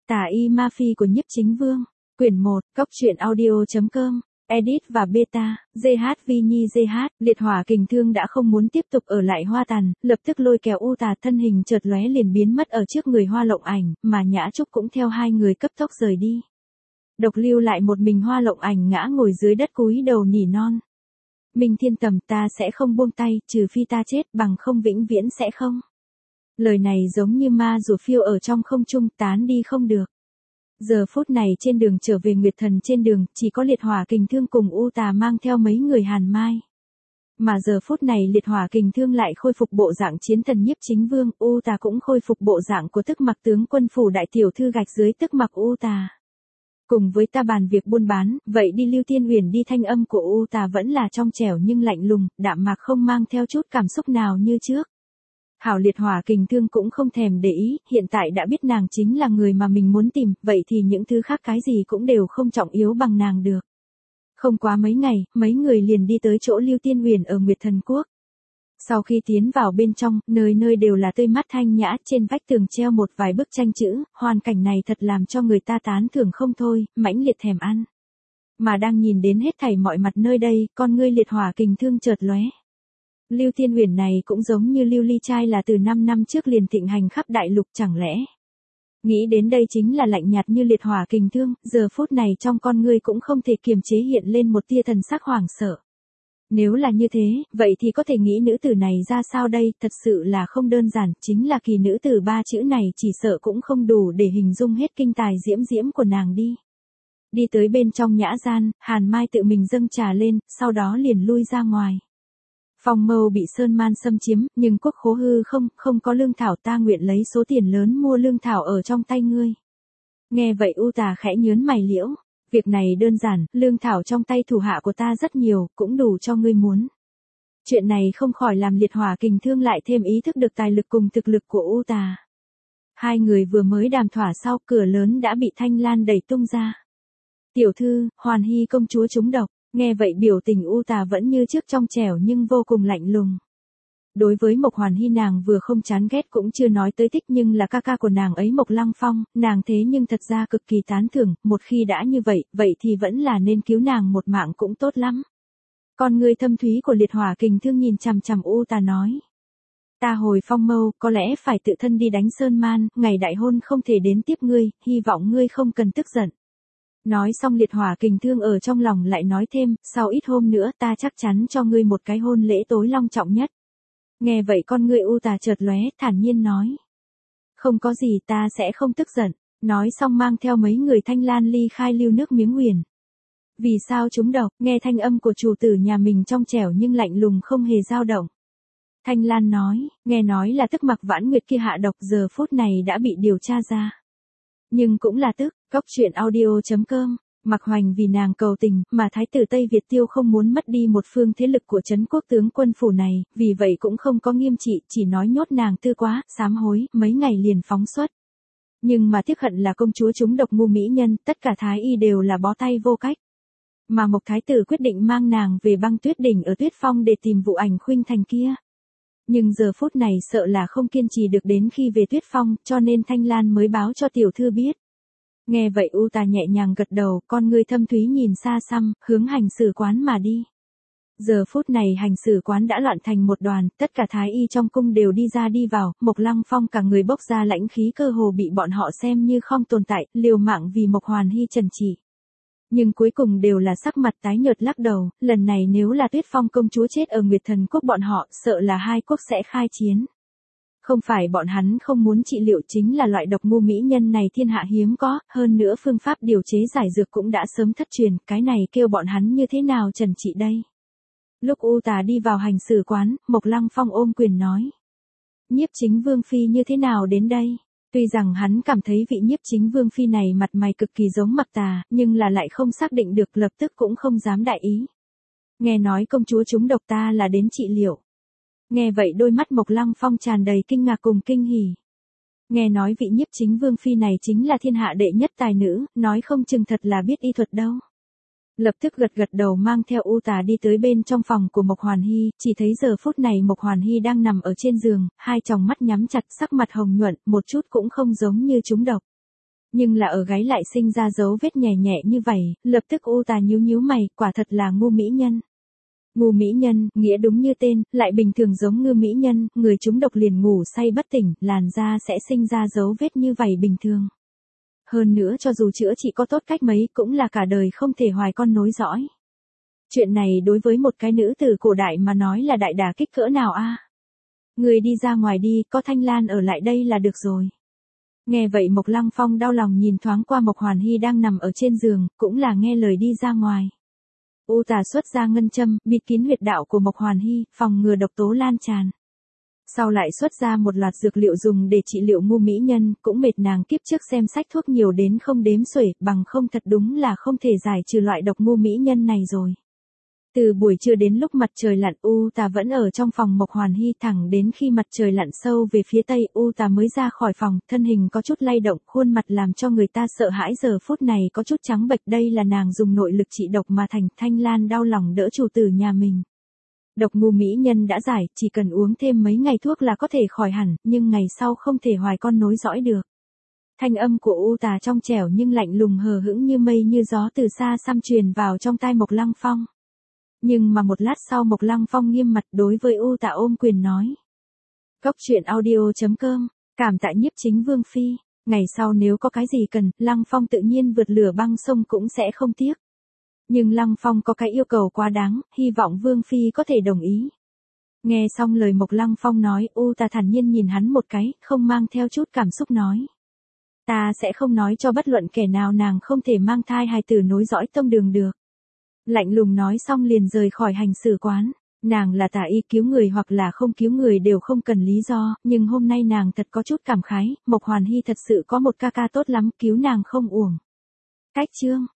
Tà y ma phi của Nhiếp Chính Vương. Quyển 1, Cốc truyện audio.com. Edit và beta, GHV Nhi GH, liệt hỏa kình thương đã không muốn tiếp tục ở lại Hoa Tàn, lập tức lôi kéo U Tà thân hình chợt lóe liền biến mất ở trước người Hoa Lộng Ảnh, mà Nhã Trúc cũng theo hai người cấp tốc rời đi. Độc lưu lại một mình Hoa Lộng Ảnh ngã ngồi dưới đất cúi đầu nỉ non. Minh Thiên Tầm, ta sẽ không buông tay, trừ phi ta chết, bằng không vĩnh viễn sẽ không. Lời này giống như ma rùa phiêu ở trong không trung, tán đi không được. Giờ phút này trên đường trở về Nguyệt Thần trên đường, chỉ có liệt hỏa kình thương cùng U Tà mang theo mấy người Hàn Mai. Mà giờ phút này liệt hỏa kình thương lại khôi phục bộ dạng chiến thần Nhiếp Chính Vương, U Tà cũng khôi phục bộ dạng của Tức Mặc tướng quân phủ đại tiểu thư gạch dưới Tức Mặc U Tà. Cùng với ta bàn việc buôn bán, vậy đi Lưu Tiên Uyển đi. Thanh âm của U Tà vẫn là trong trẻo nhưng lạnh lùng, đạm mạc không mang theo chút cảm xúc nào như trước. Hảo liệt hỏa kình thương cũng không thèm để ý, hiện tại đã biết nàng chính là người mà mình muốn tìm, vậy thì những thứ khác cái gì cũng đều không trọng yếu bằng nàng được. Không quá mấy ngày, mấy người liền đi tới chỗ Lưu Tiên Uyển ở Nguyệt Thần Quốc. Sau khi tiến vào bên trong, nơi nơi đều là tươi mát thanh nhã, trên vách tường treo một vài bức tranh chữ, hoàn cảnh này thật làm cho người ta tán thưởng không thôi, mãnh liệt thèm ăn. Mà đang nhìn đến hết thảy mọi mặt nơi đây, con ngươi liệt hỏa kình thương chợt lóe. Lưu Tiên Uyển này cũng giống như Lưu Ly Trai là từ 5 năm trước liền thịnh hành khắp đại lục chẳng lẽ. Nghĩ đến đây chính là lạnh nhạt như liệt hỏa kình thương, giờ phút này trong con ngươi cũng không thể kiềm chế hiện lên một tia thần sắc hoảng sợ. Nếu là như thế, vậy thì có thể nghĩ nữ tử này ra sao đây, thật sự là không đơn giản, chính là kỳ nữ tử ba chữ này chỉ sợ cũng không đủ để hình dung hết kinh tài diễm diễm của nàng đi. Đi tới bên trong nhã gian, Hàn Mai tự mình dâng trà lên, sau đó liền lui ra ngoài. Phong Mâu bị Sơn Man xâm chiếm, nhưng quốc khố hư không có lương thảo, ta nguyện lấy số tiền lớn mua lương thảo ở trong tay ngươi. Nghe vậy U Tà khẽ nhớn mày liễu, việc này đơn giản, lương thảo trong tay thủ hạ của ta rất nhiều, cũng đủ cho ngươi muốn. Chuyện này không khỏi làm liệt hỏa kình thương lại thêm ý thức được tài lực cùng thực lực của U Tà. Hai người vừa mới đàm thỏa sau, cửa lớn đã bị Thanh Lan đẩy tung ra. Tiểu thư, Hoàn Hy công chúa trúng độc. Nghe vậy biểu tình U Tà vẫn như trước trong trẻo nhưng vô cùng lạnh lùng. Đối với Mộc Hoàn Hy nàng vừa không chán ghét cũng chưa nói tới thích, nhưng là ca ca của nàng ấy Mộc Lăng Phong, nàng thế nhưng thật ra cực kỳ tán thưởng, một khi đã như vậy, vậy thì vẫn là nên cứu nàng một mạng cũng tốt lắm. Con người thâm thúy của liệt hỏa kình thương nhìn chằm chằm U Tà nói. Ta hồi Phong Mâu, có lẽ phải tự thân đi đánh Sơn Man, ngày đại hôn không thể đến tiếp ngươi, hy vọng ngươi không cần tức giận. Nói xong liệt hỏa kình thương ở trong lòng lại nói thêm, sau ít hôm nữa ta chắc chắn cho ngươi một cái hôn lễ tối long trọng nhất. Nghe vậy con ngươi U Tà chợt lóe, thản nhiên nói. Không có gì, ta sẽ không tức giận. Nói xong mang theo mấy người Thanh Lan ly khai Lưu Nước Miếng Uyển. Vì sao trúng độc, nghe thanh âm của chủ tử nhà mình trong trẻo nhưng lạnh lùng không hề dao động. Thanh Lan nói, nghe nói là Tức Mặc Vãn Nguyệt kia hạ độc, giờ phút này đã bị điều tra ra. Nhưng cũng là tức, Cốc truyện audio.com, Mạc Hoành vì nàng cầu tình, mà Thái tử Tây Việt Tiêu không muốn mất đi một phương thế lực của Trấn Quốc tướng quân phủ này, vì vậy cũng không có nghiêm trị, chỉ nói nhốt nàng tư quá, sám hối, mấy ngày liền phóng xuất. Nhưng mà tiếc hận là công chúa trúng độc ngu mỹ nhân, tất cả Thái y đều là bó tay vô cách. Mà Mộc Thái tử quyết định mang nàng về Băng Tuyết đỉnh ở Tuyết Phong để tìm vụ Ảnh Khuynh Thành kia. Nhưng giờ phút này sợ là không kiên trì được đến khi về Tuyết Phong, cho nên Thanh Lan mới báo cho tiểu thư biết. Nghe vậy U Tà nhẹ nhàng gật đầu, con ngươi thâm thúy nhìn xa xăm, hướng hành sử quán mà đi. Giờ phút này hành sử quán đã loạn thành một đoàn, tất cả thái y trong cung đều đi ra đi vào, Mộc Lăng Phong cả người bốc ra lãnh khí cơ hồ bị bọn họ xem như không tồn tại, liều mạng vì Mộc Hoàn Hy trần trị. Nhưng cuối cùng đều là sắc mặt tái nhợt lắc đầu, lần này nếu là Tuyết Phong công chúa chết ở Nguyệt Thần Quốc bọn họ, sợ là hai quốc sẽ khai chiến. Không phải bọn hắn không muốn trị liệu, chính là loại độc ngu mỹ nhân này thiên hạ hiếm có, hơn nữa phương pháp điều chế giải dược cũng đã sớm thất truyền, cái này kêu bọn hắn như thế nào trần trị đây. Lúc U Tà đi vào hành sử quán, Mộc Lăng Phong ôm quyền nói. Nhiếp Chính Vương phi như thế nào đến đây? Tuy rằng hắn cảm thấy vị Nhiếp Chính Vương phi này mặt mày cực kỳ giống Mặc Tà, nhưng là lại không xác định được, lập tức cũng không dám đại ý. Nghe nói công chúa trúng độc, ta là đến trị liệu. Nghe vậy đôi mắt Mộc Lăng Phong tràn đầy kinh ngạc cùng kinh hỉ. Nghe nói vị Nhiếp Chính Vương phi này chính là thiên hạ đệ nhất tài nữ, nói không chừng thật là biết y thuật đâu. Lập tức gật đầu mang theo U Tà đi tới bên trong phòng của Mộc Hoàn Hy, chỉ thấy giờ phút này Mộc Hoàn Hy đang nằm ở trên giường, hai tròng mắt nhắm chặt, sắc mặt hồng nhuận, một chút cũng không giống như trúng độc. Nhưng là ở gáy lại sinh ra dấu vết nhè nhẹ như vậy, lập tức U Tà nhíu nhíu mày, quả thật là ngu mỹ nhân. Ngu mỹ nhân, nghĩa đúng như tên, lại bình thường giống ngư mỹ nhân, người trúng độc liền ngủ say bất tỉnh, làn da sẽ sinh ra dấu vết như vậy bình thường. Hơn nữa cho dù chữa trị có tốt cách mấy cũng là cả đời không thể hoài con nối dõi. Chuyện này đối với một cái nữ từ cổ đại mà nói là đại đả kích cỡ nào a? Người đi ra ngoài đi, có Thanh Lan ở lại đây là được rồi. Nghe vậy Mộc Lăng Phong đau lòng nhìn thoáng qua Mộc Hoàn Hy đang nằm ở trên giường, cũng là nghe lời đi ra ngoài. U Tà xuất ra ngân châm, bịt kín huyệt đạo của Mộc Hoàn Hy, phòng ngừa độc tố lan tràn. Sau lại xuất ra một loạt dược liệu dùng để trị liệu ngu mỹ nhân, cũng mệt nàng kiếp trước xem sách thuốc nhiều đến không đếm xuể, bằng không thật đúng là không thể giải trừ loại độc ngu mỹ nhân này rồi. Từ buổi trưa đến lúc mặt trời lặn U Tà vẫn ở trong phòng Mộc Hoàn Hy, thẳng đến khi mặt trời lặn sâu về phía tây U Tà mới ra khỏi phòng, thân hình có chút lay động, khuôn mặt làm cho người ta sợ hãi, giờ phút này có chút trắng bệch, đây là nàng dùng nội lực trị độc mà thành. Thanh Lan đau lòng đỡ chủ tử nhà mình. Độc ngu mỹ nhân đã giải, chỉ cần uống thêm mấy ngày thuốc là có thể khỏi hẳn, nhưng ngày sau không thể hoài con nối dõi được. Thanh âm của U Tà trong trẻo nhưng lạnh lùng hờ hững như mây như gió từ xa xăm truyền vào trong tai Mộc Lăng Phong. Nhưng mà một lát sau Mộc Lăng Phong nghiêm mặt đối với U Tà ôm quyền nói. Cốc truyện audio.com, cảm tạ nhiếp chính Vương Phi, ngày sau nếu có cái gì cần, Lăng Phong tự nhiên vượt lửa băng sông cũng sẽ không tiếc. Nhưng Lăng Phong có cái yêu cầu quá đáng, hy vọng Vương Phi có thể đồng ý. Nghe xong lời Mộc Lăng Phong nói, U Tà thản nhiên nhìn hắn một cái, không mang theo chút cảm xúc nói. Ta sẽ không nói cho bất luận kẻ nào nàng không thể mang thai hài tử nối dõi tông đường được. Lạnh lùng nói xong liền rời khỏi hành xử quán. Nàng là tà y, cứu người hoặc là không cứu người đều không cần lý do, nhưng hôm nay nàng thật có chút cảm khái, Mộc Hoàn Hy thật sự có một ca ca tốt lắm, cứu nàng không uổng. Cách chương